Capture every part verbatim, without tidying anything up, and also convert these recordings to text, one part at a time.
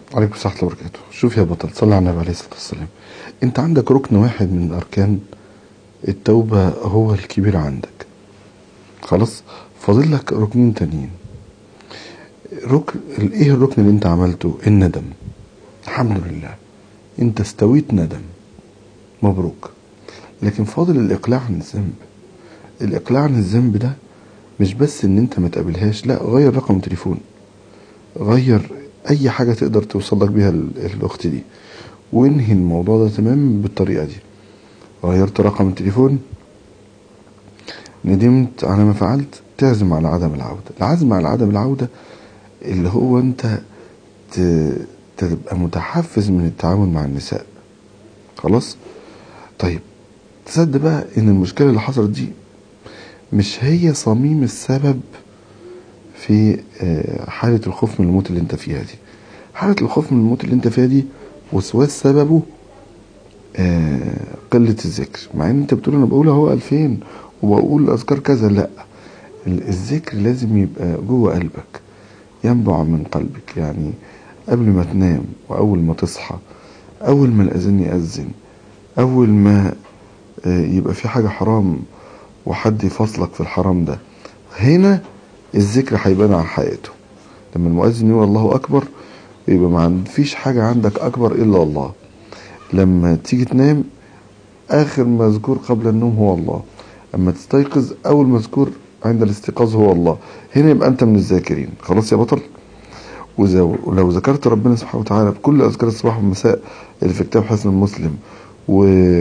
عليكم السلام ورحمة الله وبركاته. شوف يا بطل، صلى على النبي عليه الصلاة والسلام. انت عندك ركن واحد من الاركان، التوبة هو الكبير عندك، خلاص. فاضل لك ركنين تانيين. ركن ايه الركن اللي انت عملته؟ الندم. الحمد لله، انت استويت ندم، مبروك. لكن فاضل الاقلاع عن الذنب. الاقلاع عن الذنب ده مش بس ان انت ما تقابلهاش، لا، غير رقم تليفون، غير اي حاجة تقدر توصل لك بيها ال- الاخت دي، وانهي الموضوع ده تمام بالطريقة دي. غيرت رقم التليفون، ندمت على ما فعلت، تعزم على عدم العودة. العزم على عدم العودة اللي هو انت ت- تبقى متحفز من التعامل مع النساء، خلاص. طيب، تصدق بقى ان المشكلة اللي حصلت دي مش هي صميم السبب في آه، حالة الخوف من الموت اللي انت فيها دي. حالة الخوف من الموت اللي انت فيها دي وسواس سببه آه، قلة الذكر. مع ان انت بتقول انا بقول اهو الفين وبقول اذكار كذا، لا، الذكر لازم يبقى جوه قلبك، ينبع من قلبك. يعني قبل ما تنام، واول ما تصحى، اول ما الاذان يأذن، اول ما آه، يبقى في حاجة حرام وحد يفصلك في الحرام ده، هنا الذكر هيبان على حقيقته. لما المؤذن يقول الله اكبر، يبقى ما فيش حاجة عندك اكبر الا الله. لما تيجي تنام، اخر مذكور قبل النوم هو الله. اما تستيقظ، اول مذكور عند الاستيقاظ هو الله. هنا يبقى انت من الذاكرين، خلاص يا بطل. وزو- ولو ذكرت ربنا سبحانه وتعالى بكل اذكار الصباح والمساء اللي في كتاب حسن المسلم، و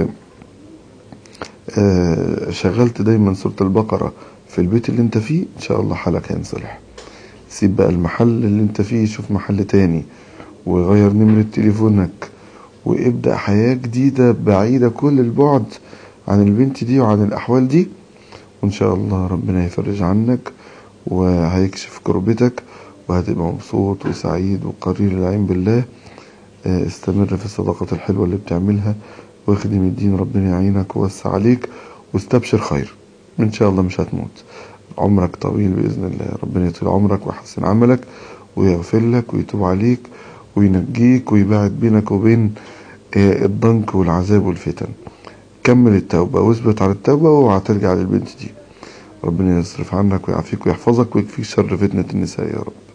آه، شغلت دايما سورة البقرة في البيت اللي انت فيه، ان شاء الله حالك هينصلح. سيب بقى المحل اللي انت فيه، شوف محل تاني، وغير نمرة تليفونك، وابدأ حياة جديدة بعيدة كل البعد عن البنت دي وعن الأحوال دي. وإن شاء الله ربنا يفرج عنك وهيكشف كربتك، وهتبقى مبسوط وسعيد وقرير العين بالله. آه، استمر في الصداقة الحلوة اللي بتعملها، واخدم الدين، ربنا يعينك ووسع عليك، واستبشر خير. إن شاء الله مش هتموت، عمرك طويل بإذن الله. ربنا يطول عمرك ويحسن عملك ويغفر لك ويتوب عليك وينجيك ويبعد بينك وبين آه، الضنك والعذاب والفتن. كمل التوبة واثبت على التوبة، وهترجع للبنت دي. ربنا يصرف عنك ويعافيك ويحفظك ويكفيك شر فتنة النساء يا رب.